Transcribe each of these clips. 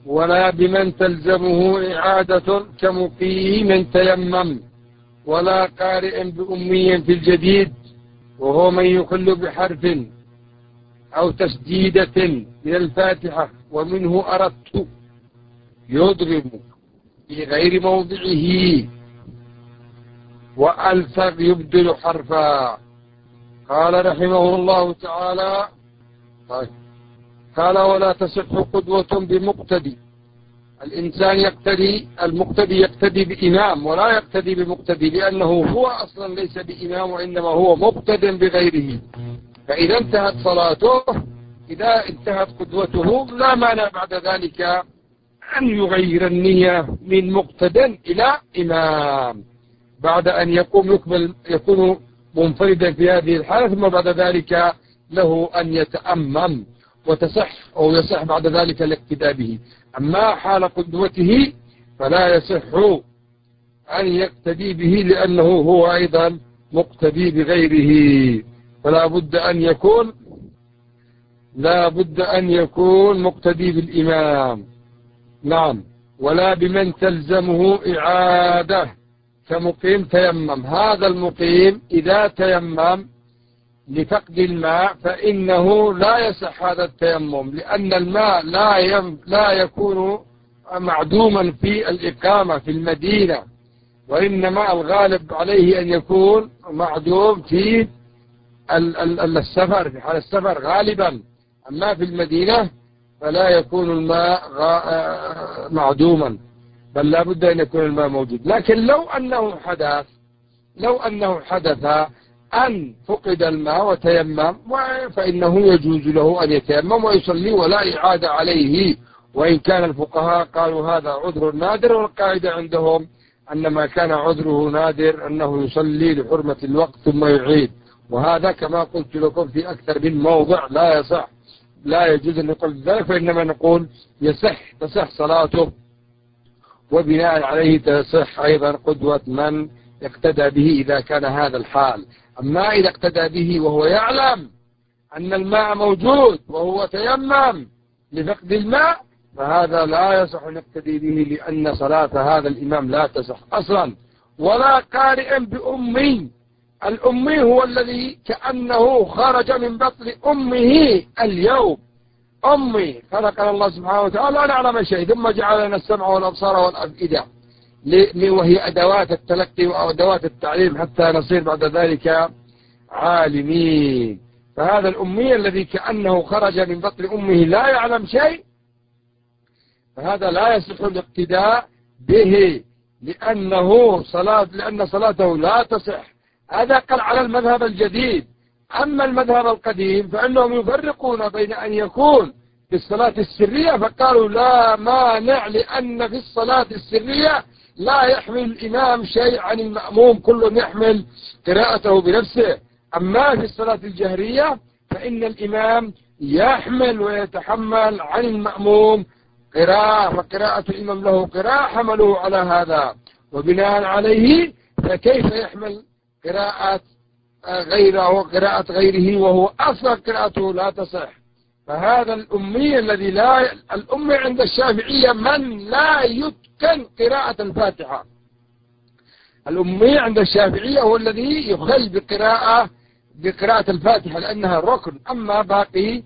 ولا بمن تلزمه إعادة كمقيم تيمم، ولا قارئ بأمي في الجديد، وهو من يخل بحرف أو تسديدة من الفاتحة ومنه أردت يضرب في غير موضعه وألف يبدل حرفا. قال رحمه الله تعالى: قال: ولا تصح قدوة بمقتدي. الإنسان المقتدي يقتدي بإمام ولا يقتدي بمقتدي، لأنه هو أصلا ليس بإمام وإنما هو مقتد بغيره. فإذا انتهت صلاته، إذا انتهت قدوته، لا مانع بعد ذلك أن يغير النية من مقتد إلى إمام بعد أن يكون منفردا في هذه الحالة، ثم بعد ذلك له أن يتأمم وتصح أو يصح بعد ذلك الاقتداء به. أما حال قدوته فلا يصح أن يقتدي به، لأنه هو أيضا مقتدي بغيره، فلا بد أن يكون مقتدي بالإمام. نعم. ولا بمن تلزمه إعادة كمقيم تيمم. هذا المقيم إذا تيمم لفقد الماء فإنه لا يصح هذا التيمم، لأن الماء لا يكون معدوما في الإقامة في المدينة، وإنما الغالب عليه أن يكون معدوم في السفر، في حال السفر غالبا. أما في المدينة فلا يكون الماء معدوما، بل لا بد أن يكون الماء موجود. لكن لو أنه حدث أن فقد الماء وتيمم، فإنه يجوز له أن يتيمم ويصلي ولا إعادة عليه، وإن كان الفقهاء قالوا هذا عذر نادر، والقاعدة عندهم أن ما كان عذره نادر أنه يصلي لحرمة الوقت ثم يعيد. وهذا كما قلت لكم في أكثر من موضع لا يصح، لا يجوز أن نقول ذلك، فإنما نقول تصح صلاته، وبناء عليه تصح أيضا قدوة من اقتدى به إذا كان هذا الحال. أما إذا اقتدى به وهو يعلم أن الماء موجود وهو تيمم لفقد الماء، فهذا لا يصح أن يقتدي به، لأن صلاة هذا الإمام لا تصح أصلا. ولا قارئ بأمي. الأمي هو الذي كأنه خرج من بطن أمه اليوم. أمي خلقنا الله سبحانه وتعالى لا نعلم شيء، ثم جعل لنا السمع والأبصار والأفئدة، وهي أدوات التلقي وأدوات التعليم حتى نصير بعد ذلك عالمين. فهذا الأمي الذي كأنه خرج من بطن أمه لا يعلم شيء، فهذا لا يصح الاقتداء به، لأن صلاته لا تصح. هذا قال على المذهب الجديد. أما المذهب القديم فإنهم يفرقون بين أن يكون في الصلاة السرية، فقالوا لا مانع، لأن في الصلاة السرية لا يحمل الإمام شيء عن المأموم، كل يحمل قراءته بنفسه. أما في الصلاة الجهرية فإن الإمام يحمل ويتحمل عن المأموم قراءة، وقراءة الإمام له قراءة، حملوه على هذا. وبناء عليه فكيف يحمل قراءة غيره وقراءة غيره وهو أصلا قراءته لا تصح؟ فهذا الأمي الأمي عند الشافعية من لا يتقن قراءة الفاتحة. الأمي عند الشافعية هو الذي يخل بقراءة الفاتحة لأنها ركن. أما باقي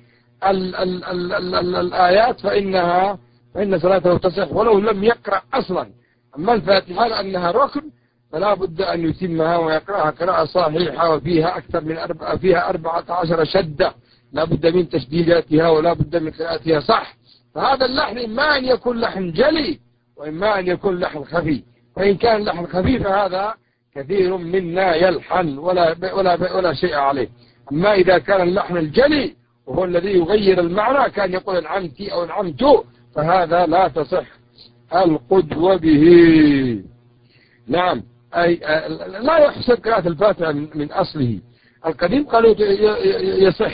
الآيات فإن صلاته تصح ولو لم يقرأ أصلا. أما الفاتحة لأنها ركن فلا بد أن يتمها ويقرأها قراءة صحيحة، وفيها فيها 14 شدة، لا بد من تشديداتها ولا بد من قراءتها صح. فهذا اللحن إما أن يكون لحن جلي وإما أن يكون لحن خفي، وإن كان لحن خفي فهذا كثير منا يلحن ولا شيء عليه. أما إذا كان اللحن الجلي وهو الذي يغير المعنى، كان يقول انعمت أو انعمت، فهذا لا تصح القدوة به. نعم، لا يحسن قراءة الفاتحة من أصله. القديم قالوا يصح.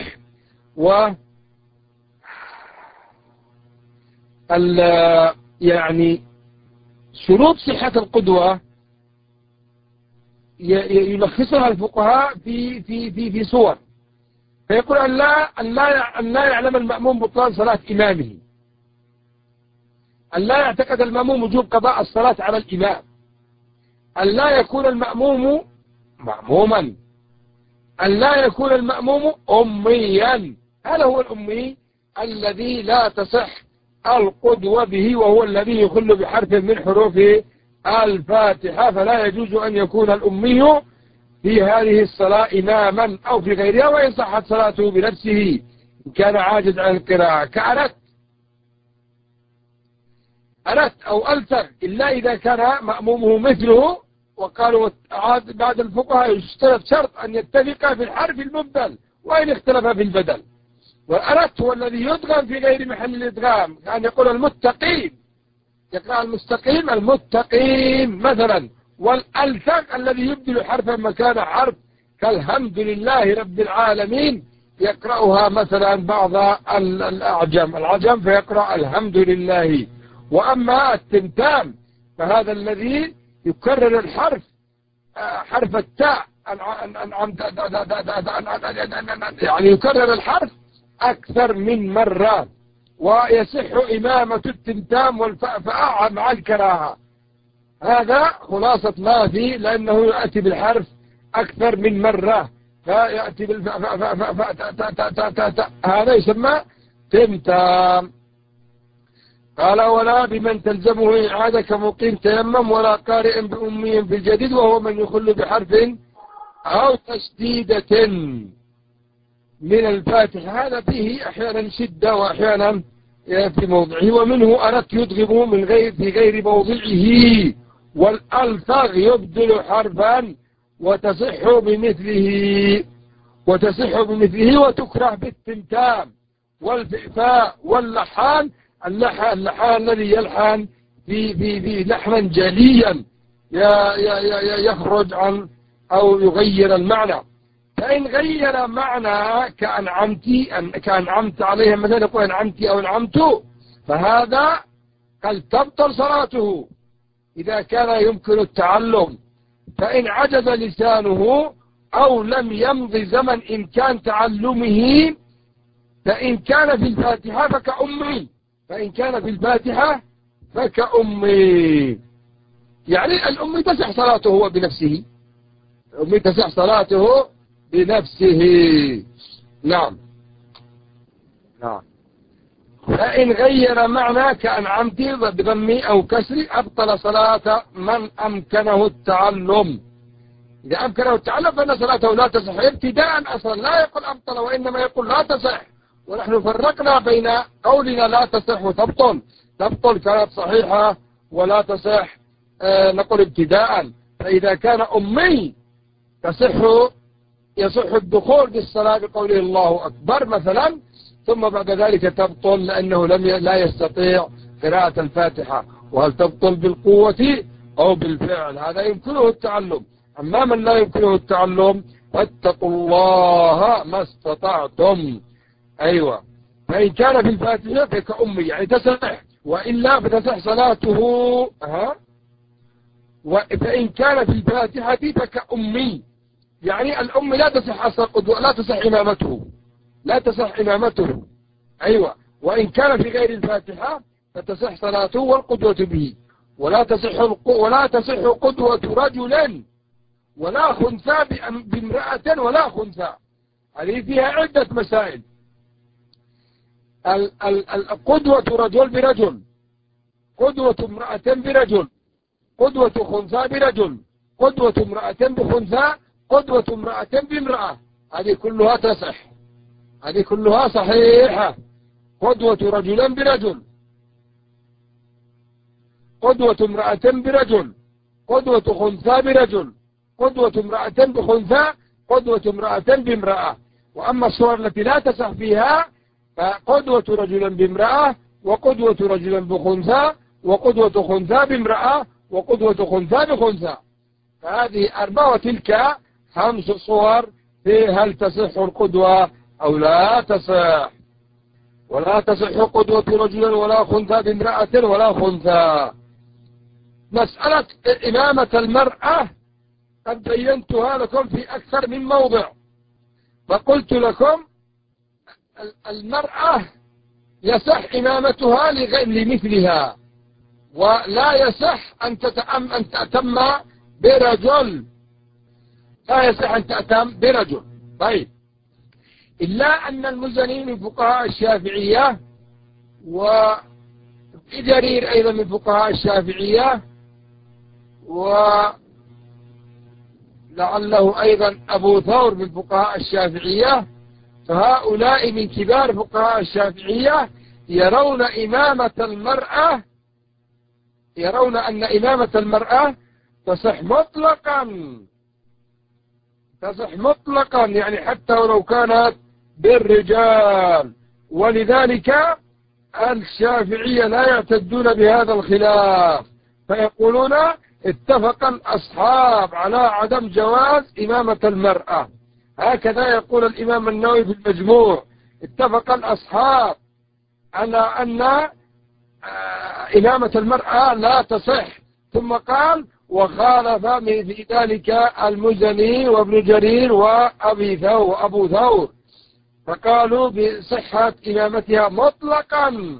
يعني شروط صحة القدوة يلخصها الفقهاء في صور، فيقول أن لا يعلم المأموم بطلان صلاة إمامه، أن لا يعتقد المأموم وجوب قضاء الصلاة على الإمام، أن لا يكون المأموم مأموما، أن لا يكون المأموم أميا. هذا هو الأمي الذي لا تصح القدوة به، وهو الذي يخل بحرف من حروف الفاتحة، فلا يجوز أن يكون الأمي في هذه الصلاة إماما أو في غيرها، وإن صحت صلاته بنفسه إن كان عاجز عن القراءة، كأنت أو ألتر، إلا إذا كان مأمومه مثله. وقالوا بعد الفقهاء يشترط شرط أن يتفق في الحرف المبدل وإن اختلف في البدل. والألت هو الذي يدغم في غير محل الإدغام، كأن يقول المتقين، يقرأ المستقيم المتقيم مثلا. والألتق الذي يبدل حرفا مكان حرف، كالحمد لله رب العالمين، يقرأها مثلا بعض العجم فيقرأ الحمد لله. وأما التمتام فهذا الذي يكرر الحرف، حرف التاء، يعني يكرر الحرف أكثر من مرة، ويصح إمامة التمتام والفاء مع الكراهة. هذا خلاصة ما فيه، لأنه يأتي بالحرف أكثر من مرة، فيأتي هذا يسمى تمتام. قال ولا بمن تلزمه إعادة كمقيم تيمم، ولا قارئ بأمي في الجديد، وهو من يخل بحرف أو تشديدة من الفاتحة. هذا فيه أحيانا شدة وأحيانا في موضعه. ومنه أردت يدغم من في غير موضعه، والألفظ يبدل حرفا وتصح بمثله وتكره بالتمتام والفئفاء واللحان. اللحان الذي يلحن في لحنا جليا يخرج عن أو يغير المعنى. فإن غير معنى كأنعمت عليها مثلا، يقول أنعمت أو أنعمت، فهذا قد تبطل صلاته إذا كان يمكن التعلم. فإن عجز لسانه أو لم يمض زمن إمكان تعلمه، فإن كان في الفاتحة فكأمي. يعني الأمي تصح صلاته هو بنفسه، الأمي تصح صلاته بنفسه. نعم. فإن غير معنى كأنعمت بضم أو كسر أبطل صلاة من أمكنه التعلم. إذا أمكنه التعلم فإن صلاته لا تصح ابتداء، أصلا لا يقول أبطل، وإنما يقول لا تصح. ونحن فرقنا بين قولنا لا تصح وتبطل. تبطل كانت صحيحة، ولا تصح نقول ابتداء. فإذا كان أمي يصح الدخول بالصلاة بقوله الله أكبر مثلا، ثم بعد ذلك تبطل لأنه لا يستطيع قراءة الفاتحة. وهل تبطل بالقوة أو بالفعل؟ هذا يمكنه التعلم. أما من لا يمكنه التعلم فاتقوا الله ما استطعتم. أيوة. فإن كان في الفاتحة فكأمي، يعني تصح، وإلا فتصح صلاته. فإن كان في الفاتحة فكأمي، يعني الأم لا تصح أصلا قدوة، لا تصح إمامته. أيوة. وإن كان في غير الفاتحة فتصح صلاته والقدوة به. ولا تصح قدوة رجل ولا خنثى بامرأة ولا خنثى. هذه فيها عدة مسائل. القدوة رجل برجل، قدوة امرأة برجل، قدوة خنثى برجل، قدوة امرأة بخنثى، قدوة امرأة بامرأة. هذه كلها تصح، هذه كلها صحيحة. قدوة رجل برجل، قدوة امرأة برجل، قدوة خنثى برجل، قدوة امرأة بخنثى، قدوة امرأة بامرأة. وأما الصور التي لا تصح فيها فقدوة رجل بامرأة، وقدوة رجل بخنثى، وقدوة خنثى بامرأة، وقدوة خنثى بخنثى. فهذه 4 وتلك 5 صور في هل تصح القدوة أو لا تصح. ولا تصح قدوة رجل ولا خنثى بامرأة ولا خنثى. مسألة إمامة المرأة قد بينتها لكم في أكثر من موضع، فقلت لكم المرأة يصح إمامتها لمثلها، ولا يصح أن تأتم برجل، لا يصح أن تأتم برجل. طيب، إلا أن المزني من فقهاء الشافعية، وجرير أيضا من فقهاء الشافعية، ولعله أيضا أبو ثور من فقهاء الشافعية، فهؤلاء من كبار فقهاء الشافعية يرون أن إمامة المرأة تصح مطلقا، يعني حتى ولو كانت بالرجال. ولذلك الشافعية لا يعتدون بهذا الخلاف، فيقولون اتفق الأصحاب على عدم جواز إمامة المرأة. هكذا يقول الإمام النووي في المجموع: اتفق الأصحاب على أن إمامة المرأة لا تصح. ثم قال: وخالف في ذلك المزني وابن جرير وأبو ثور، فقالوا بصحة إمامتها مطلقا.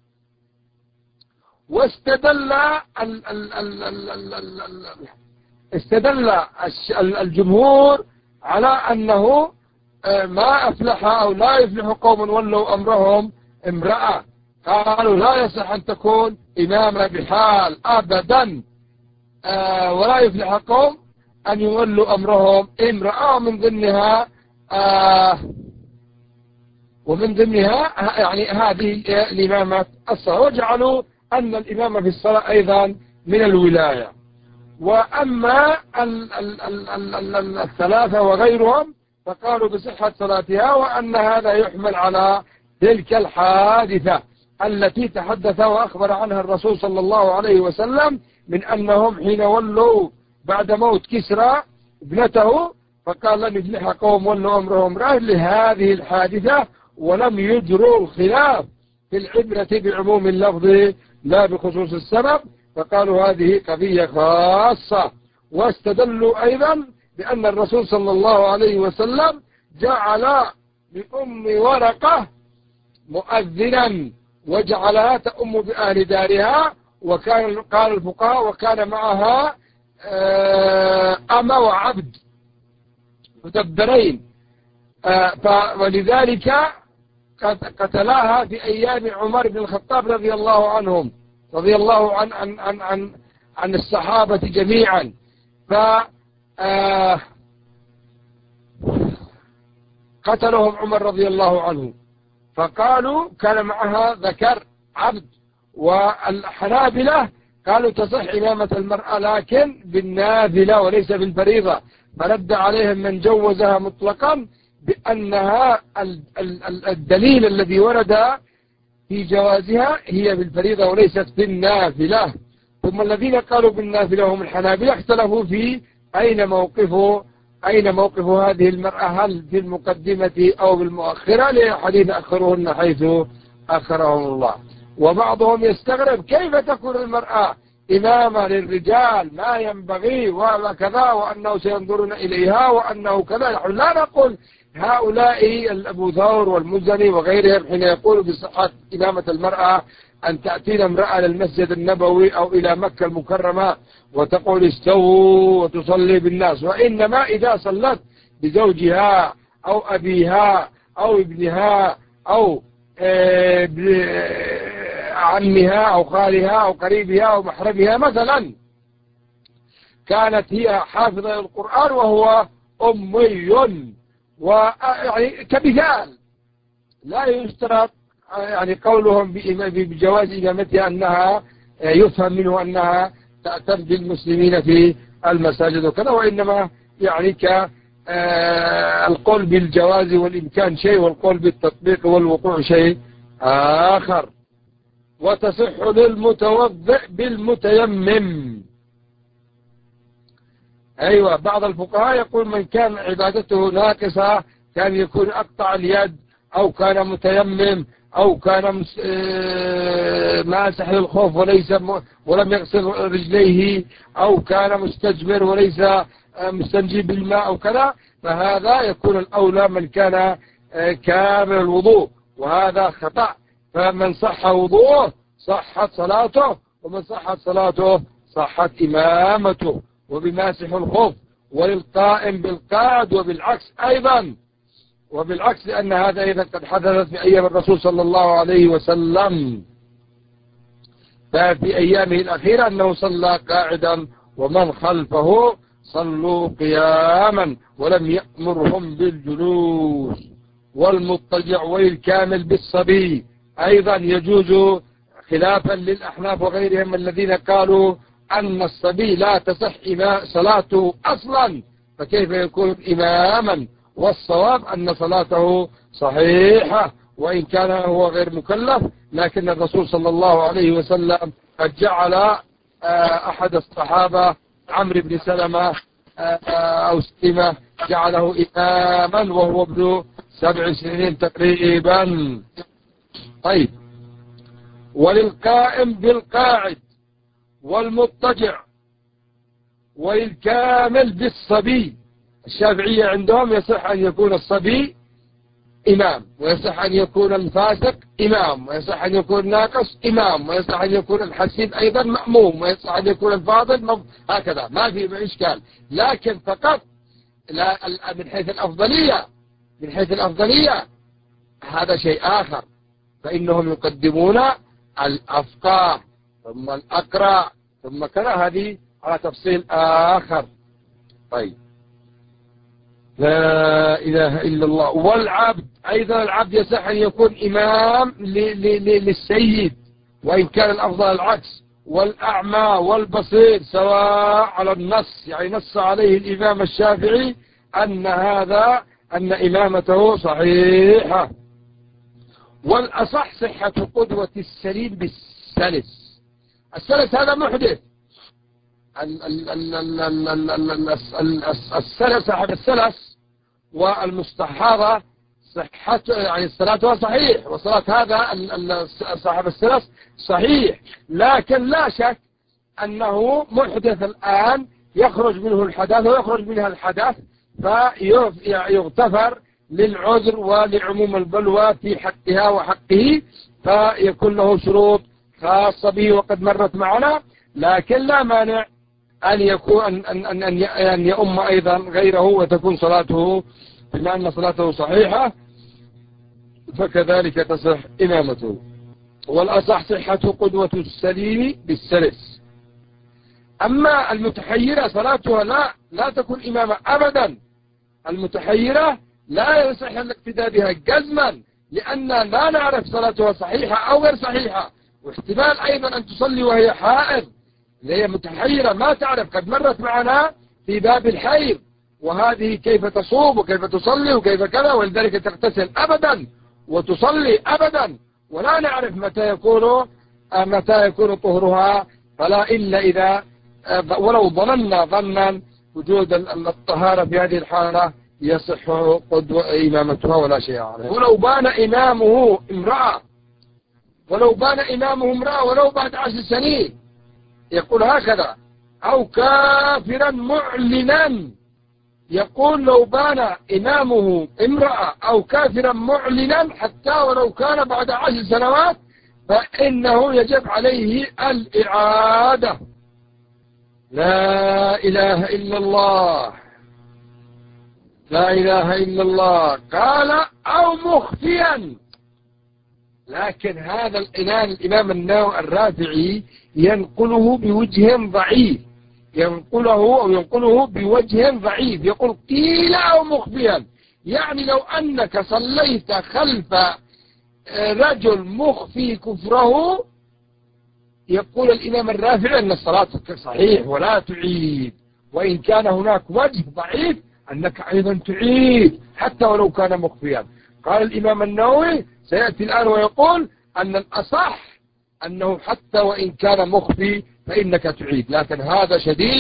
واستدل الجمهور على أنه ما أفلح أو لا يفلح قوم ولوا أمرهم امرأة، قالوا لا يصح أن تكون إمامة بحال أبدا، ولا يفلح قوم أن يولوا أمرهم امرأة. ومن ضمنها يعني هذه الإمامة الصلاة، وجعلوا أن الإمامة في الصلاة أيضا من الولاية. وأما الثلاثة وغيرهم فقالوا بصحة صلاتها، وأن هذا يحمل على تلك الحادثة التي تحدث وأخبر عنها الرسول صلى الله عليه وسلم، من أنهم حين ولوا بعد موت كسرى ابنته فقال: لن يفلح قوم ولوا أمرهم امرأة، لهذه الحادثة، ولم يجروا الخلاف في العبرة بعموم اللفظ لا بخصوص السبب، فقالوا هذه قضية خاصة. واستدلوا أيضا بأن الرسول صلى الله عليه وسلم جعل بأم ورقة مؤذنا وجعلها تأم بأهل دارها، وكان قال الفقهاء وكان معها أمة وعبد مدبرين، ولذلك قتلاها في أيام عمر بن الخطاب رضي الله عن الصحابة جميعا. قتلهم عمر رضي الله عنه، فقالوا كان معها ذكر عبد. والحنابلة قالوا تصح إمامة المرأة لكن بالنافلة وليس بالفريضة، فرد عليهم من جوزها مطلقا بأنها الدليل الذي ورد في جوازها هي بالفريضة وليست بالنافلة. ثم الذين قالوا بالنافلة هم الحنابلة، اختلفوا في أين موقف هذه المرأة، هل في المقدمة أو بالمؤخرة، لحديث أخرهن حيث أخرهم الله. وبعضهم يستغرب كيف تكون المرأة إمامة للرجال، ما ينبغي وكذا، وأنه سينظرون إليها وأنه كذا. لا نقول هؤلاء أبو ثور والمزني وغيرهم حين يقولوا بصحة إمامة المرأة أن تأتينا امرأة للمسجد النبوي أو إلى مكة المكرمة وتقول استووا وتصلي بالناس، وإنما إذا صلت بزوجها أو أبيها أو ابنها أو عمها أو خالها أو قريبها أو محرمها مثلا، كانت هي حافظة للقرآن وهو أمي، ويعني كمثال لا يشترط يعني قولهم بجواز إمامتها أنها يفهم منه أنها تأتم بالمسلمين في المساجد وكذا، وإنما يعني القول بالجواز والإمكان شيء، والقول بالتطبيق والوقوع شيء آخر. وتصح للمتوضئ بالمتيمم. أيوة، بعض الفقهاء يقول من كان عبادته ناقصة كان يكون أقطع اليد، أو كان متيمم، أو كان ماسح للخوف ولم يغسل رجليه، أو كان مستجمر وليس مستنجي بالماء أو كذا، فهذا يكون الأولى من كان كامل الوضوء، وهذا خطأ. فمن صح وضوءه صحت صلاته ومن صحت صلاته صحت إمامته. وبماسح الخف وللقائم بالقاعد وبالعكس لأن هذا أيضا قد حدثت في أيام الرسول صلى الله عليه وسلم. ففي أيامه الأخيرة أنه صلى قاعدا ومن خلفه صلوا قياما ولم يأمرهم بالجلوس. والمضطجع والكامل بالصبي أيضا يجوز خلافا للأحناف وغيرهم الذين قالوا أن الصبي لا تصح صلاته أصلا، فكيف يكون إماما؟ والصواب أن صلاته صحيحة وإن كان هو غير مكلف، لكن الرسول صلى الله عليه وسلم قد جعل أحد الصحابة عمرو بن سلمة أو سلمة جعله إماما وهو ابن 7 سنين تقريبا. طيب، وللقائم بالقاعد والمضطجع والكامل بالصبي. الشافعية عندهم يصح أن يكون الصبي إمام، ويصح أن يكون الفاسق إمام، ويصح أن يكون ناقص إمام، ويصح أن يكون الحسين أيضا مأموم، ويصح أن يكون الفاضل هكذا، ما في إشكال. لكن فقط من حيث الأفضلية هذا شيء آخر، فإنهم يقدمون الأفقه ثم الأقرأ ثم كذا، هذه على تفصيل آخر. طيب، لا إله إلا الله. والعبد أيضا، العبد يصح أن يكون إمام للسيد وإن كان الأفضل العكس. والأعمى والبصير سواء على النص، يعني نص عليه الإمام الشافعي أن إمامته صحيحة. والأصح صحة قدوة السليم بالسلس. السلس هذا محدث. السلس صاحب السلس والمستحاضة صحته، يعني صلاتها صحيح، وصلاة هذا صاحب السلس صحيح، لكن لا شك أنه محدث الآن يخرج منه الحدث ويخرج منها الحدث، فيغتفر للعذر ولعموم البلوى في حقها وحقه، فيكون له شروط خاصة به وقد مرت معنا. لكن لا مانع أن يكون أن يؤم أيضا غيره وتكون صلاته، بما أن صلاته صحيحة فكذلك تصح إمامته. والأصح صحة قدوة السليم بالسلس. أما المتحيرة صلاتها لا تكون إمامة أبدا. المتحيرة لا يصح الاقتداء بها جزما، لأن لا نعرف صلاتها صحيحة أو غير صحيحة، واحتمال أيضا أن تصلي وهي حائض، هي متحيرة ما تعرف، قد مرت معنا في باب الحيض، وهذه كيف تصوم وكيف تصلي وكيف كذا، ولذلك تغتسل أبدا وتصلي أبدا، ولا نعرف متى يكون طهرها، فلا إلا إذا ولو ظننا ظنا وجود الطهارة في هذه الحالة يصح إمامتها ولا شيء عليه. ولو بان إمامه امرأة ولو بعد 10 سنين، يقول هكذا، أو كافرا معلنا، يقول لو بان إمامه امرأة أو كافرا معلنا حتى ولو كان بعد 10 سنوات فإنه يجب عليه الإعادة. لا إله إلا الله، لا إله إلا الله. قال أو مخفيا، لكن هذا الإمام النووي الرافعي ينقله بوجه ضعيف، ينقله بوجه ضعيف، يقول قيل أو مخفيا، يعني لو أنك صليت خلف رجل مخفي كفره، يقول الإمام الرافعي أن الصلاة صحيح ولا تعيد، وإن كان هناك وجه ضعيف أنك أيضا تعيد حتى ولو كان مخفيا. قال الإمام النووي سيأتي الآن ويقول أن الأصح أنه حتى وإن كان مخفي فإنك تعيد، لكن هذا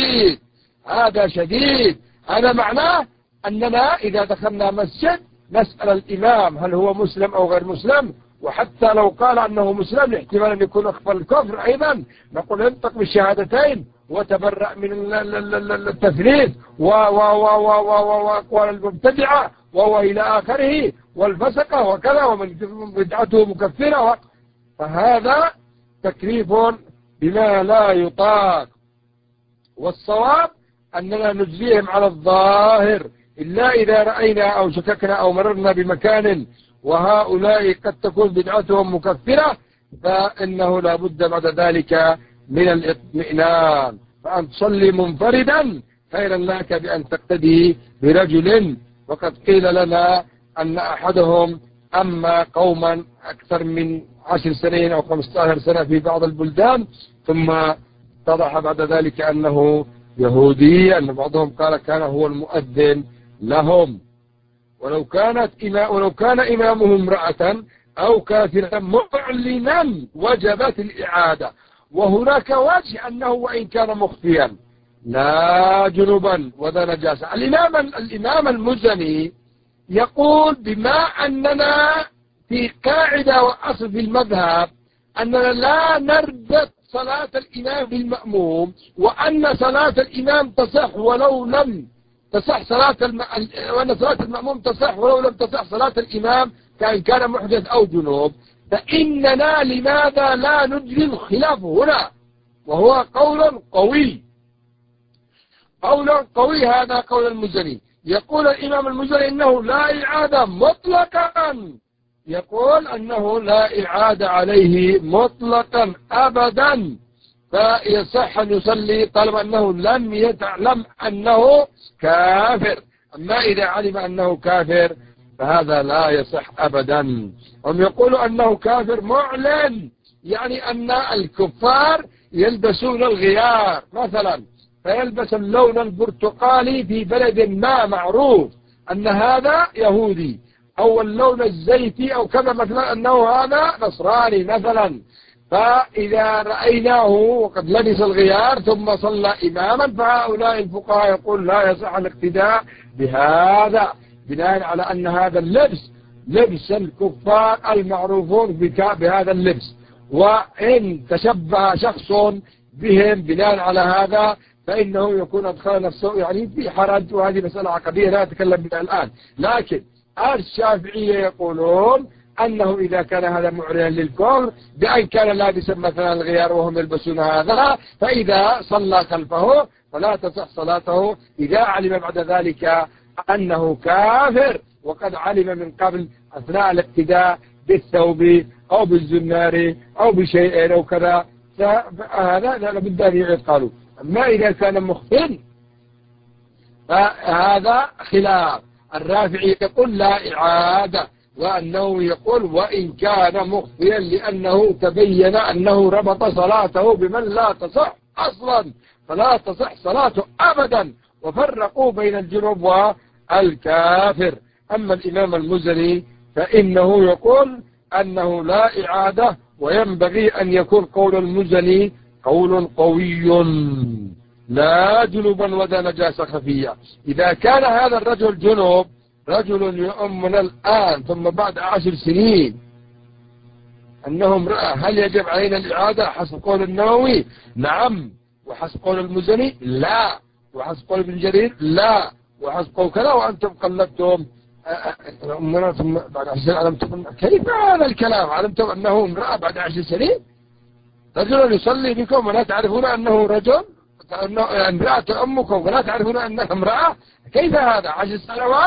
شديد. هذا معناه أننا إذا دخلنا مسجد نسأل الإمام هل هو مسلم أو غير مسلم، وحتى لو قال أنه مسلم احتمال أن يكون أخفى الكفر أيضا، نقول انطق بالشهادتين وتبرأ من التثليث وأقوال المبتدعة وهو إلى آخره والفسقة وكذا، ومن بدعته مكفرة، فهذا تكليف بما لا يطاق، والصواب أننا نجزيهم على الظاهر إلا إذا رأينا أو شككنا أو مررنا بمكان وهؤلاء قد تكون بدعتهم مكفرة، فإنه لا بد بعد ذلك من الاطمئنان. فأن تصلي منفردا خيرا لك بأن تقتدي برجل. وقد قيل لنا أن أحدهم أما قوما أكثر من 10 سنين أو 15 سنة في بعض البلدان، ثم اتضح بعد ذلك أنه يهودي، أن بعضهم قال كان هو المؤذن لهم. ولو كان إمامه امرأة أو كافرا معلنا وجبت الإعادة. وهناك وجه أنه وإن كان مخفيا لا جنبا وذا نجاسة. الإمام المزني يقول بما أننا في قاعدة وأصل في المذهب أننا لا نربط صلاة الإمام بالمأموم، وأن صلاة الإمام تصح ولو لم تصح وأن صلاة المأموم تصح ولو لم تصح صلاة الإمام كان محدث أو جنوب. فإننا لماذا لا نجري الخلاف هنا؟ وهو قول قوي هذا قول المزني. يقول الإمام المزني إنه لا إعادة مطلقا، يقول أنه لا إعادة عليه مطلقا أبدا، فيصح أن يصلي طالما أنه لم يتعلم أنه كافر. أما إذا علم أنه كافر فهذا لا يصح أبدا. هم يقولوا أنه كافر معلن، يعني أن الكفار يلبسون الغيار مثلا، فيلبس اللون البرتقالي في بلد ما معروف أن هذا يهودي، أو اللون الزيتي أو كذا مثلا أنه هذا نصراني مثلا. فإذا رأيناه وقد لبس الغيار ثم صلى إماما، فهؤلاء الفقهاء يقول لا يصح الاقتداء بهذا، بناء على أن هذا اللبس لبس الكفار المعروفون بهذا اللبس. وإن تشبه شخص بهم بناء على هذا فإنه يكون أدخل نفسه يعني في حرج، وهذه مسألة عقدية لا أتكلم بها الآن. لكن الشافعية يقولون أنه إذا كان هذا معلنا للكفر بأن كان لابسا مثلا الغيار وهم يلبسون هذا، فإذا صلى خلفه فلا تصح صلاته إذا علم بعد ذلك أنه كافر، وقد علم من قبل أثناء الاقتداء بالثوب أو بالزنار أو بشيء أو كذا، فهذا لابد أن يعيد قالوا. أما إذا كان مخفٍ فهذا خلاف. الرافعي يقول لا إعادة، وأنه يقول وإن كان مخفيا لأنه تبين أنه ربط صلاته بمن لا تصح أصلا، فلا تصح صلاته أبدا. وفرقوا بين الجنوب والكافر. أما الإمام المزني فإنه يقول أنه لا إعادة، وينبغي أن يكون قول المزني قول قوي لا جنوبا ولا نجاسة خفية. إذا كان هذا الرجل جنوب، رجل يؤمن الآن ثم بعد 10 سنين أنه امرأة، هل يجب علينا الإعادة حسب قول النووي؟ نعم. وحسب قول المزني لا، وحسب قول ابن جرير لا، وحسب قول كذا. وأنتم قلبتم أمنا ثم بعد 10 سنين علمتم. كيف هذا الكلام؟ علمتم أنه امرأة بعد 10 سنين؟ رجل يصلي بكم ولا تعرفون أنه رجل، أنه امرأة أمكم ولا تعرفون أنها امرأة؟ كيف هذا 10 سنوات؟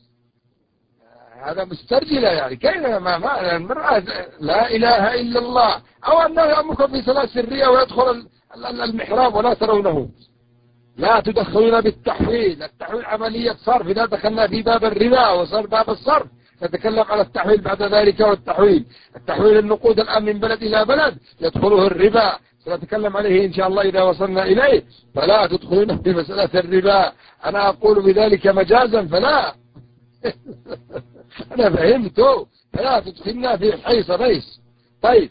هذا مسترجلة يعني. كيف ما المرأة لا إله إلا الله، أو أنه يأمكم في صلاة سرية ويدخل المحراب ولا ترونه. لا تدخلون بالتحويل. التحويل عملية صرف. إذا دخلنا في باب الربا وصار باب الصرف نتكلم على التحويل بعد ذلك. والتحويل النقود الآن من بلد إلى بلد يدخله الربا، سنتكلم عليه إن شاء الله إذا وصلنا إليه. فلا تدخلون في مسألة الربا. أنا أقول بذلك مجازا فلا أنا فهمته. فلا تدخلنا في حيص ريس. طيب،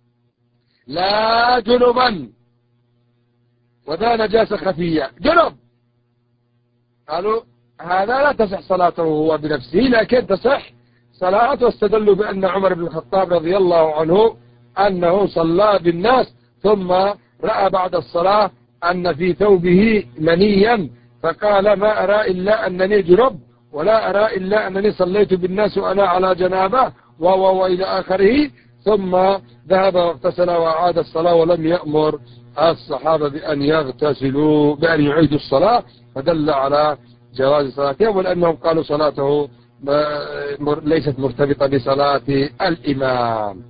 لا جنبا وذا نجاسة خفية. جنب قالوا هذا لا تصح صلاته هو بنفسه، لكن تصح صلاته. واستدلوا بأن عمر بن الخطاب رضي الله عنه أنه صلى بالناس ثم رأى بعد الصلاة أن في ثوبه منيا، فقال ما أرى إلا أنني جنب، ولا أرى إلا أنني صليت بالناس وأنا على جنابه وإلى آخره. ثم ذهب واغتسل وأعاد الصلاة ولم يأمر الصحابة بأن يغتسلوا بأن يعيدوا الصلاة، فدل على جواز صلاتهم، ولأنهم قالوا صلاته ليست مرتبطة بصلاة الإمام.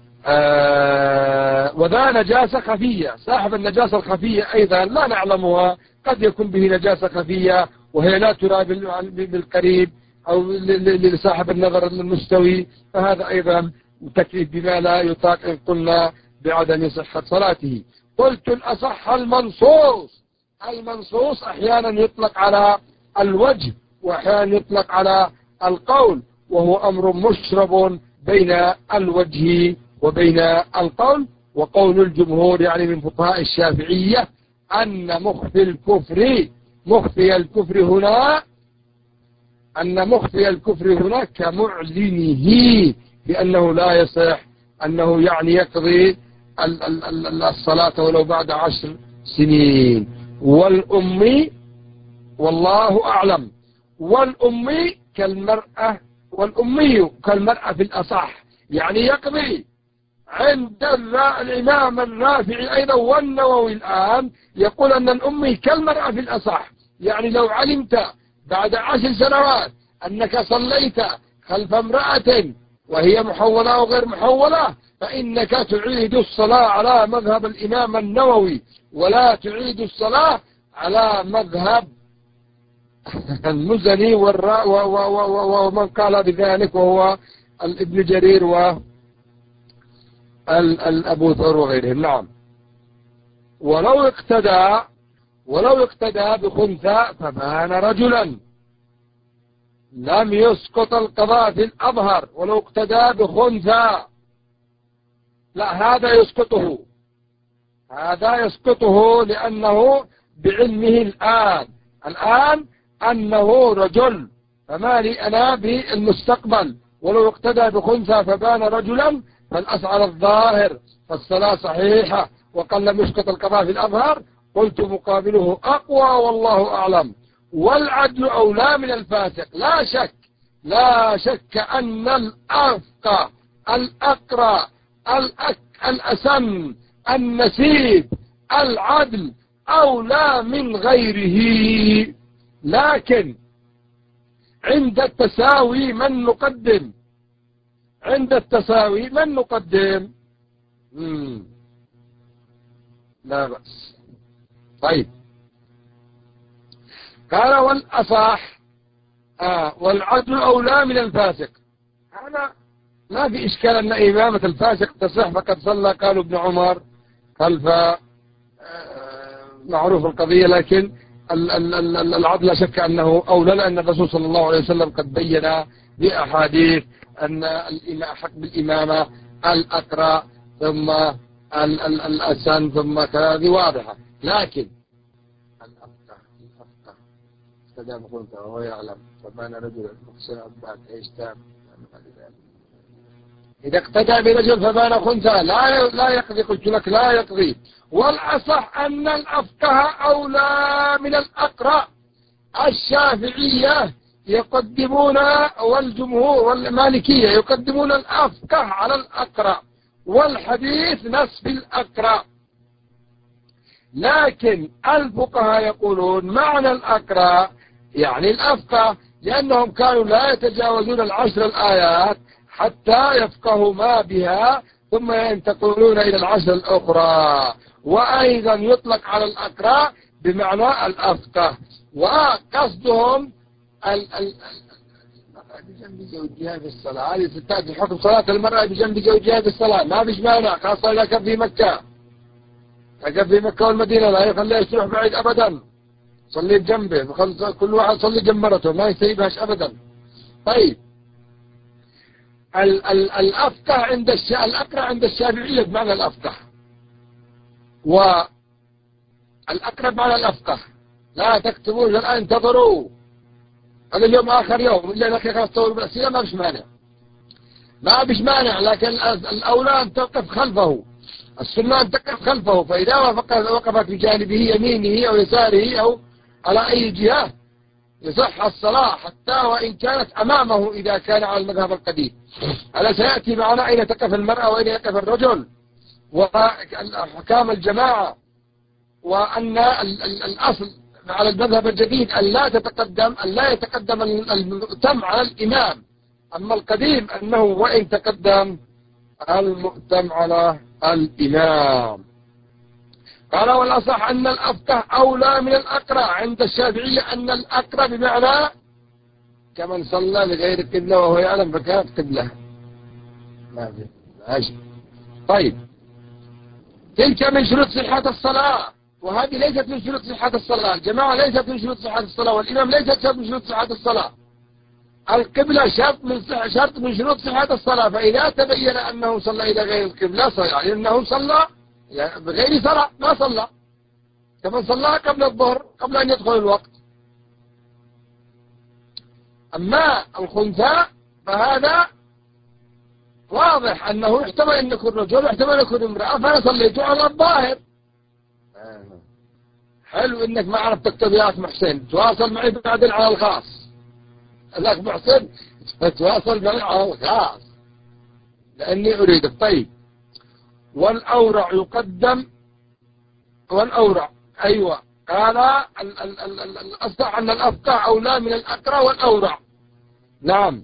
وذا نجاسة خفية، صاحب النجاسة الخفية أيضا لا نعلمها، قد يكون به نجاسة خفية وهي لا ترى بالقريب أو لصاحب النظر المستوي، فهذا أيضا تكليف بما لا يطاق إن قلنا بعدم صحة صلاته. قلت الأصح المنصوص أحيانا يطلق على الوجه وأحيانا يطلق على القول، وهو أمر مشرب بين الوجه وبين القول. وقول الجمهور يعني من فقهاء الشافعية أن مخفي الكفر هنا كمعلنه، بأنه لا يصح أنه يعني يقضي الصلاة ولو بعد 10 سنين. والأمي والله أعلم، والأمي كالمرأة في الأصح، يعني يقضي عند الإمام الرافعي أيضا والنووي الآن يقول أن الأمي كالمرأة في الأصح، يعني لو علمت بعد 10 سنوات أنك صليت خلف امرأة وهي محولة أو غير محولة فإنك تعيد الصلاة على مذهب الإمام النووي، ولا تعيد الصلاة على مذهب المزني ومن قال بذلك وهو ابن جرير والأبو ثور وغيرهم. نعم. ولو اقتدى بخنثى فبان رجلا لم يسقط القضاء في الأظهر. ولو اقتدى بخنثى لا، هذا يسقطه لأنه بعلمه الآن أنه رجل، فما لي أنا بالمستقبل. ولو اقتدى بخنثى فبان رجلا فالأسعر الظاهر فالصلاة صحيحة، وقال لم يسقط القضاء في الأظهر. قلت مقابله أقوى والله أعلم. والعدل أولى من الفاسق. لا شك أن الأفقى الأقرى الأسن النسيب العدل أولى من غيره، لكن عند التساوي من نقدم؟ لا بأس. طيب، قال والأصح والعدل أولى من الفاسق. هذا ما في إشكال أن إمامة الفاسق تصح، فقد صلى قالوا ابن عمر خلف معروف القضية، لكن العدل لا شك أنه أولى، لأن الرسول صلى الله عليه وسلم قد بين بأحاديث أن أحق بالإمامة الأقرأ ثم الأسن ثم كذا، واضحة. لكن الأفقه استدام قلت وهو يعلم فبان رجل محسن بعد ايش تام. إذا اقتدى برجل فبان خنثى لا يقضي. قلت لك لا يقضي. والأصح أن الأفقه أولى من الأقرأ. الشافعية يقدمون والجمهور والمالكية يقدمون الأفقه على الأقرأ، والحديث نصف الأقرأ. لكن الفقهاء يقولون معنى الأقرأ يعني الأفقه، لأنهم كانوا لا يتجاوزون 10 الآيات حتى يفقهوا ما بها ثم ينتقلون إلى 10 الأخرى. وأيضا يطلق على الأقرأ بمعنى الأفقه، وقصدهم بجنب زوجها في الصلاة. هذه تأتي حكم صلاة المرأة بجنب زوجها في الصلاة، ما فيش مانع، خاصة إذا كان في مكة. إذا في مكة والمدينة لا يخليها تروح بعيد أبدا، صلي بجنبه، كل واحد صلي جنب مرته، ما يسيبهاش أبدا. طيب، الأفقه عند الأقرأ عند الشافعية بمعنى الأفقه، والأقرب على الأفقه. لا تكتبوا الآن، انتظروا هذا اليوم آخر يوم إلا لك خلاص طول بالأسئلة، ما فيش مانع، لكن الأولى أن تقف خلفه، السنة أن تقف خلفه. فإذا وقفت بجانبه يمينه أو يساره أو على أي جهة يصح الصلاة حتى وإن كانت أمامه إذا كان على المذهب القديم. ألا سيأتي معنا أين تقف المرأة وأين يقف الرجل وأحكام الجماعة، وأن الأصل على المذهب الجديد أن لا يتقدم المؤتم على الإمام. أما القديم أنه وإن تقدم المؤتم على الإمام. قال والأصح أن الأفقه أولى من الأقرأ عند الشافعية، أن الأقرأ بمعنى كمن صلى لغير القبلة وهو يعلم فكانت قبلة. ما في عجب. طيب تلك من شروط صحة الصلاة، وهذه ليست من شروط صحة الصلاة. الجماعة ليست من شروط صحة الصلاة، والإمام ليست من شروط صحة الصلاة. القبلة شرط من شروط صحة الصلاة، فإذا تبين أنه صلى إلى غير القبلة يعني أنه صلى بغير صلاة، ما صلى كمن صلى قبل الظهر قبل أن يدخل الوقت. أما الخنثى فهذا واضح أنه يحتمل أن يكون رجل ويحتمل أن يكون امرأة، فأنا صليت على الظاهر. حلو إنك ما عرفت تكتب يا أخ محسن، تواصل معي بعدين على الخاص. الأخ محسن تواصل معي على الخاص لأني أريدك. طيب والأورع يقدم، والأورع أيوة. قال الأصح أن الأفقه أولى من الأقرأ والأورع. نعم.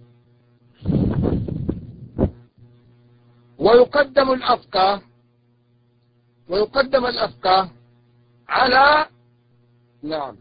ويقدم الأفقه على، نعم،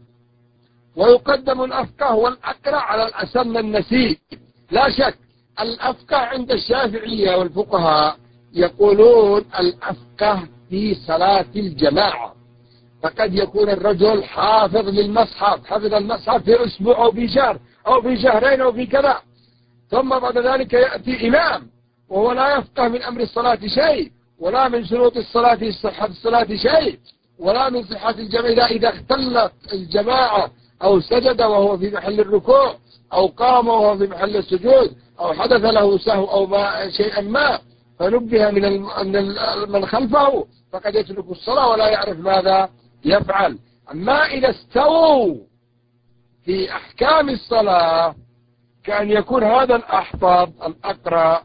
ويقدم الأفقه والأقرأ على الأسن النسيب. لا شك الأفقه عند الشافعية والفقهاء يقولون الأفقه في صلاة الجماعة، فقد يكون الرجل حافظ للمصحف، حفظ المصحف في أسبوع أو في شهر أو في شهرين أو في كذا، ثم بعد ذلك يأتي إمام وهو لا يفقه من أمر الصلاة شيء، ولا من شروط الصلاة صحة الصلاة شيء، ولا من صحة الجماعة. إذا اختلت الجماعة أو سجد وهو في محل الركوع أو قام وهو في محل السجود أو حدث له سهو أو ما شيئا ما فنبه من خلفه، فقد يترك الصلاة ولا يعرف ماذا يفعل. أما إذا استووا في أحكام الصلاة كأن يكون هذا الأحفظ الأقرأ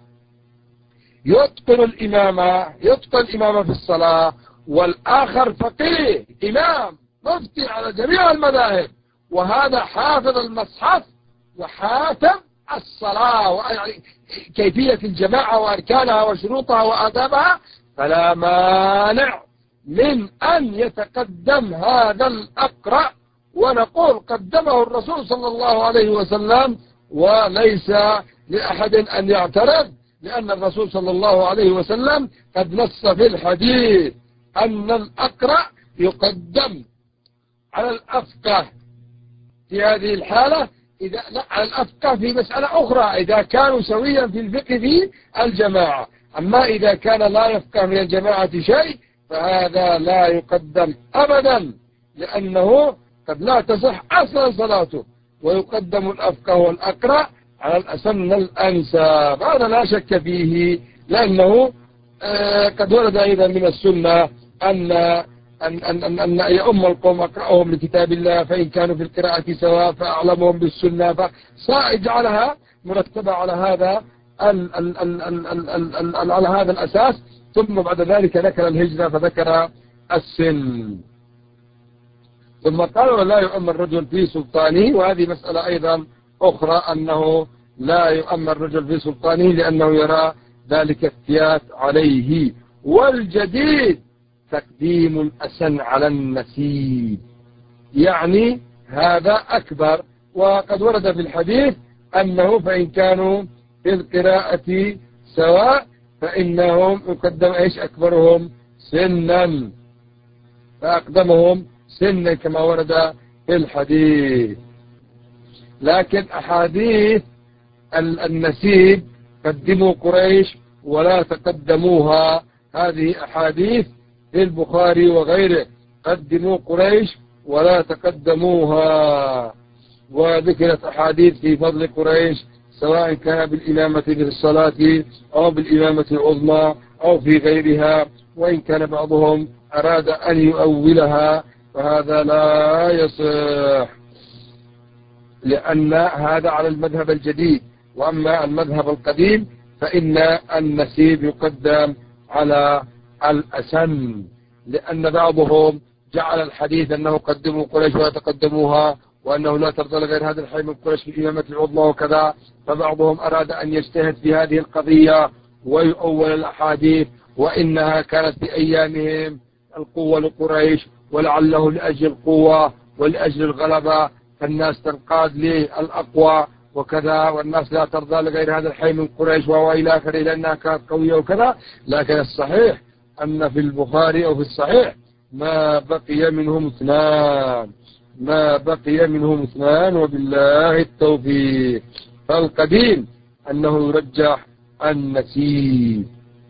يتقن الإمامة في الصلاة، والآخر فقيه إمام مفتي على جميع المذاهب، وهذا حافظ المصحف وحاتم الصلاة كيفية الجماعة وأركانها وشروطها وآدابها، فلا مانع من أن يتقدم هذا الأقرأ، ونقول قدمه الرسول صلى الله عليه وسلم وليس لأحد أن يعترض، لأن الرسول صلى الله عليه وسلم قد نص في الحديث أن الأقرأ يقدم على الأفقه في هذه الحالة، على الأفقه في مسألة أخرى إذا كانوا سويا في الفقه في الجماعة. أما إذا كان لا يفقه من الجماعة شيء فهذا لا يقدم أبدا، لأنه قد لا تصح أصلا صلاته. ويقدم الأفقه والأقرأ على الأسن الأنساب، هذا لا شك فيه، لأنه قد ورد أيضا من السنة أن يؤم القوم أقرأهم لكتاب الله، فإن كانوا في القراءة سواء فأعلمهم بالسنة، فسيجعلها مرتبة على هذا على هذا الأساس. ثم بعد ذلك ذكر الهجرة فذكر السن، ثم قال ولا يؤم الرجل في سلطانه. وهذه مسألة أيضا أخرى، أنه لا يؤم الرجل في سلطانه لأنه يرى ذلك افتيات عليه. والجديد تقديم الأسن على النسيب، يعني هذا أكبر. وقد ورد في الحديث أنه فإن كانوا في القراءة سواء فإنهم يقدم أكبرهم سنا، فأقدمهم سنا كما ورد في الحديث. لكن أحاديث النسيب قدموا قريش ولا تقدموها، هذه أحاديث في البخاري وغيره، قدموا قريش ولا تقدموها. وذكرت أحاديث في فضل قريش سواء كان بالإمامة في الصلاة أو بالإمامة العظمى أو في غيرها، وإن كان بعضهم أراد أن يؤولها فهذا لا يصح. لأن هذا على المذهب الجديد. وأما المذهب القديم فإن النسيب يقدم على الأسن، لأن بعضهم جعل الحديث أنه قدموا قريش ولا تقدموها، وأنه لا ترضى لغير هذا الحي من قريش في الإمامة العظمى وكذا. فبعضهم أراد أن يجتهد في هذه القضية ويؤول الأحاديث، وإنها كانت في أيامهم القوة لقريش، ولعله لأجل القوة ولأجل الغلبة فالناس تنقاد للأقوى وكذا، والناس لا ترضى لغير هذا الحي من قريش وإلى آخره لأنها كانت قوية وكذا. لكن الصحيح أن في البخاري أو في الصحيح ما بقي منهم اثنان، ما بقي منهم اثنان، وبالله التوفيق. فالقديم أنه يرجح النسيب.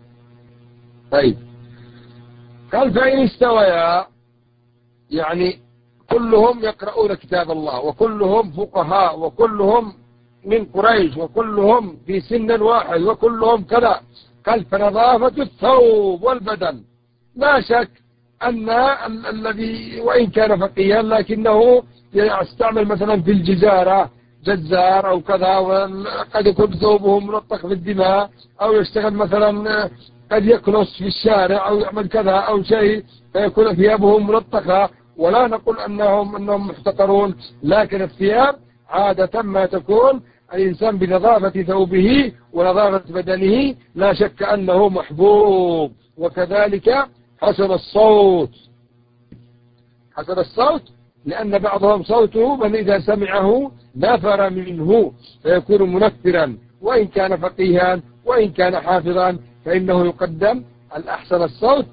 طيب، قال فإن استويا، يعني كلهم يقرؤون كتاب الله، وكلهم فقهاء، وكلهم من قريش، وكلهم في سن واحد، وكلهم كذا. قال فنظافة الثوب والبدن. لا شك أن الذي وإن كان فقيها لكنه يستعمل مثلا في الجزارة جزار أو كذا، وقد يكون ثوبه ملطخ بالدماء، أو يشتغل مثلا قد يكنس في الشارع أو يعمل كذا أو شيء فيكون ثيابه ملطخة. ولا نقول أنهم محتقرون، لكن الثياب عادة ما تكون الإنسان بنظافة ثوبه ونظافة بدنه لا شك أنه محبوب. وكذلك حسن الصوت، حسن الصوت، لأن بعضهم صوته من إذا سمعه نفر منه فيكون منفرا، وإن كان فقيها وإن كان حافظا فإنه يقدم الأحسن الصوت،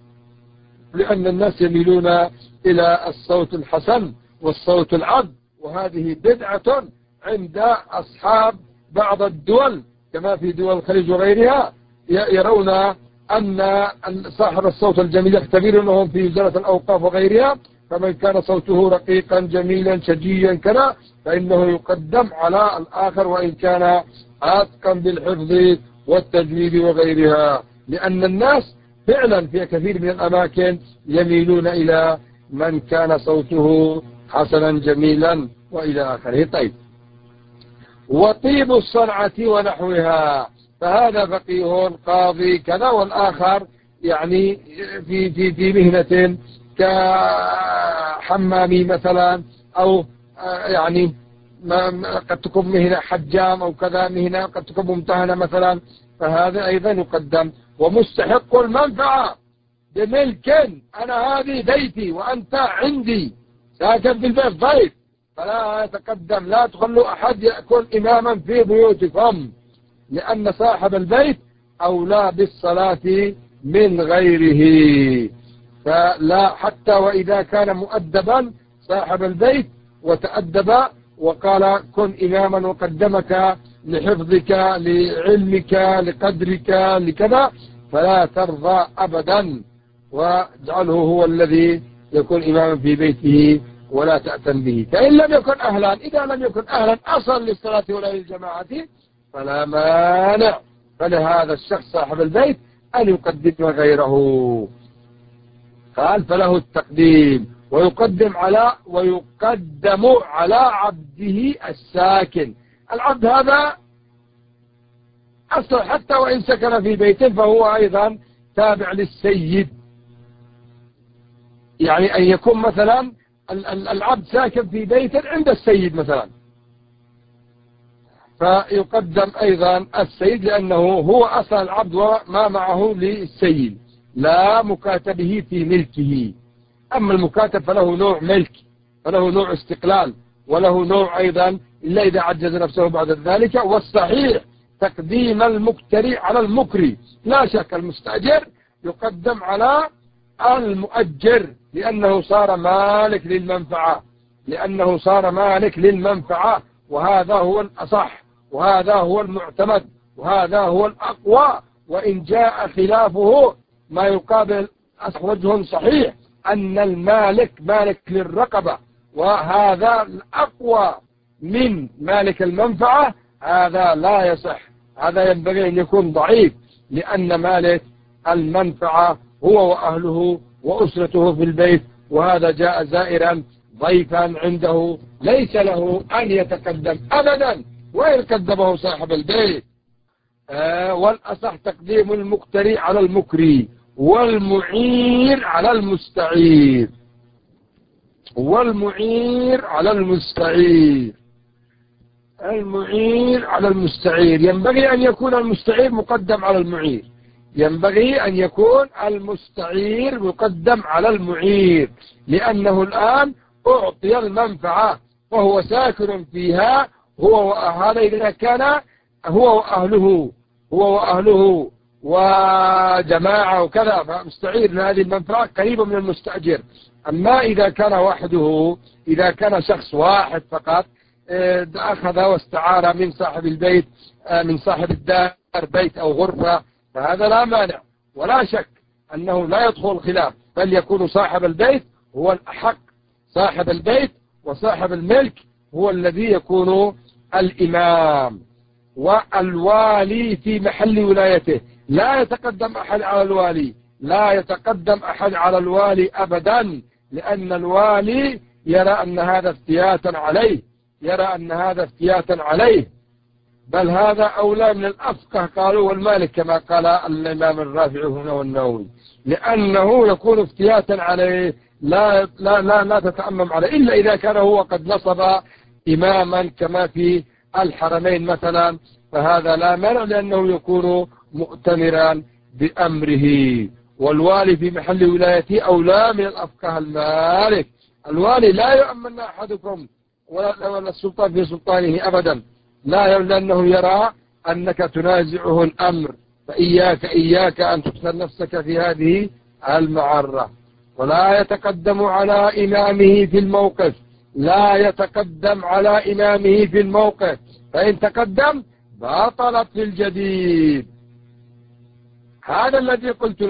لأن الناس يميلون إلى الصوت الحسن والصوت العذب. وهذه بدعة عند أصحاب بعض الدول كما في دول الخليج وغيرها، يرون أن صاحب الصوت الجميل يختبرونهم في وزارة الأوقاف وغيرها، فمن كان صوته رقيقا جميلا شجيا كذا فإنه يقدم على الآخر وإن كان عاتقا بالحفظ والتجويد وغيرها، لأن الناس فعلا في كثير من الأماكن يميلون إلى من كان صوته حسنا جميلا وإلى آخره. طيب، وطيب الصنعة ونحوها، فهذا فقيه قاضي كذا، والآخر يعني في مهنة كحمامي مثلا، أو يعني قد تكون مهنة حجام أو كذا، مهنة قد تكون ممتهنة مثلا، فهذا أيضا يقدم. ومستحق المنفعة بملك، أنا هذه بيتي وأنت عندي ساكن في البيت ضيف، فلا يتقدم، لا تخلوا أحد يكون إماما في بيوتكم، لأن صاحب البيت أولى بالصلاة من غيره. فلا، حتى وإذا كان مؤدبا صاحب البيت وتأدب وقال كن إماما وقدمك لحفظك لعلمك لقدرك لكذا، فلا ترضى أبدا، واجعله هو الذي يكون إماما في بيته ولا تأتم به. فإن لم يكن أهلا، إذا لم يكن أهلا أصلا للصلاة ولا للجماعة فلا مانع، فلهذا الشخص صاحب البيت أن يقدم غيره. قال فله التقديم، ويقدم على عبده الساكن. العبد هذا أصلا حتى وإن سكن في بيته فهو أيضا تابع للسيد، يعني أن يكون مثلا العبد ساكن في بيت عند السيد مثلا، فيقدم أيضا السيد، لأنه هو أصل العبد وما معه للسيد، لا مكاتبه في ملكه. أما المكاتب فله نوع ملك، فله نوع استقلال، وله نوع أيضا إلا إذا عجز نفسه بعد ذلك. والصحيح تقديم المكتري على المكري، لا شك المستأجر يقدم على المؤجر، لأنه صار مالك للمنفعة، لأنه صار مالك للمنفعة، وهذا هو الأصح، وهذا هو المعتمد، وهذا هو الأقوى. وإن جاء خلافه ما يقابل وجه صحيح أن المالك مالك للرقبة، وهذا الأقوى من مالك المنفعة، هذا لا يصح، هذا ينبغي أن يكون ضعيف، لأن مالك المنفعة هو وأهله وأسرته في البيت، وهذا جاء زائرا ضيفا عنده ليس له أن يتقدم أبدا وإن قدمه صاحب البيت. والأصح تقديم المقتري على المكري والمعير على المستعير. والمعير على المستعير. المعير على المستعير ينبغي أن يكون المستعير مقدم على المعير. ينبغي أن يكون المستعير مقدم على المعير، لأنه الآن أعطي المنفعة وهو ساكن فيها هو وأهله. إذا كان هو وأهله وجماعة وكذا فمستعير لهذه المنفعة قريبة من المستأجر. أما إذا كان وحده، إذا كان شخص واحد فقط أخذ واستعار من صاحب البيت، من صاحب الدار بيت أو غرفة، فهذا لا مانع ولا شك أنه لا يدخل خلاف، بل يكون صاحب البيت هو الأحق. صاحب البيت وصاحب الملك هو الذي يكون الإمام. والوالي في محل ولايته، لا يتقدم أحد على الوالي، لا يتقدم أحد على الوالي أبدا، لأن الوالي يرى أن هذا افتياتا عليه، يرى أن هذا افتياتا عليه، بل هذا أولى من الأفقه قالوا والمالك كما قال الإمام الرافعي هنا والنووي، لأنه يكون افتياتا عليه، لا تتأمم عليه إلا إذا كان هو قد نصب إماما كما في الحرمين مثلا، فهذا لا مانع لأنه يكون مؤتمرا بأمره. والوالي في محل ولايته أولى من الأفقه المالك. الوالي لا يؤمن أحدكم ولا السلطان في سلطانه أبدا، لا، لأنه يرى أنك تنازعه الأمر، فإياك أن تدخل نفسك في هذه المعرة. ولا يتقدم على إمامه في الموقف، لا يتقدم على إمامه في الموقف، فإن تقدم بطلت في الجديد. هذا الذي قلت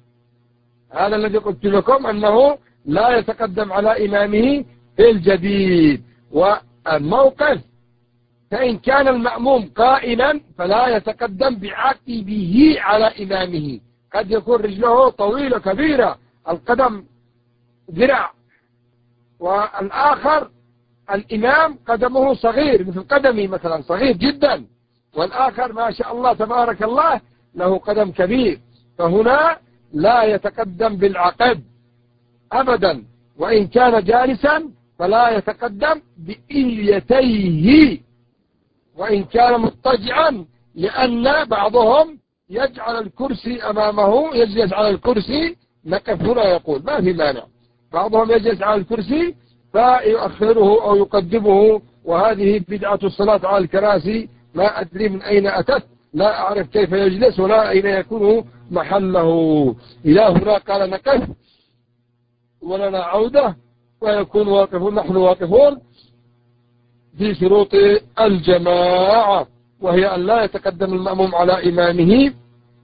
لكم أنه لا يتقدم على إمامه في الجديد. والموقف فإن كان المأموم قائما فلا يتقدم بعقبه على إمامه، قد يكون رجله طويلة كبيرة، القدم ذراع، والآخر الإمام قدمه صغير مثل قدمي مثلا، صغير جدا، والآخر ما شاء الله تبارك الله له قدم كبير، فهنا لا يتقدم بالعقب أبدا. وإن كان جالسا فلا يتقدم بإليتيه، وإن كان مضطجعا، لأن بعضهم يجعل الكرسي أمامه، يجلس على الكرسي، نقف هنا يقول ما في مانع، بعضهم يجلس على الكرسي فيؤخره أو يقدمه، وهذه بدعة الصلاة على الكراسي، ما أدري من أين أتت، لا أعرف كيف يجلس ولا أين يكون محله. إلى هنا قال نقف ولنا عودة، ويكون واقفون، نحن واقفون في شروط الجماعة، وهي أن لا يتقدم المأموم على إمامه.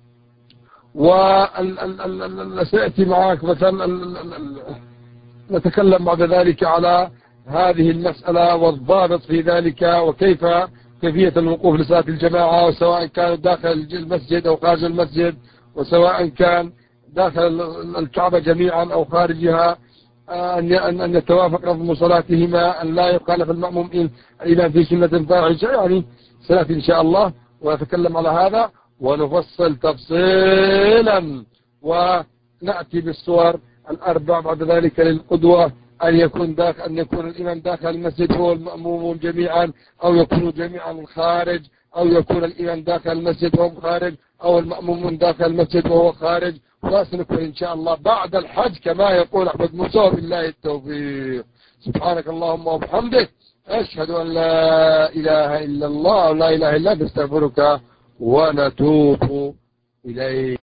وسيأتي معك مثلا نتكلم بعد ذلك على هذه المسألة والضابط في ذلك، كيفية الوقوف لصلاة الجماعة، وسواء كان داخل المسجد أو خارج المسجد، وسواء كان داخل الكعبة جميعا أو خارجها، أن يتوافق نظم صلاتهما، أن لا يخالف المأموم إلى في سنة فاحشة، يعني سنأتي إن شاء الله ونتكلم على هذا ونفصل تفصيلا، ونأتي بالصور الأربع بعد ذلك للقدوة، أن يكون الإمام داخل المسجد هو المأمومون جميعا، أو يكونوا جميعا خارج، أو يكون الإمام داخل المسجد وهم خارج، أو المأمومون داخل المسجد وهو خارج. وسنكون إن شاء الله بعد الحج كما يقول أحمد موسى، بالله التوفيق. سبحانك اللهم وبحمدك، أشهد أن لا إله إلا الله ولا إله إلا أنت، نستغفرك ونتوب إليك.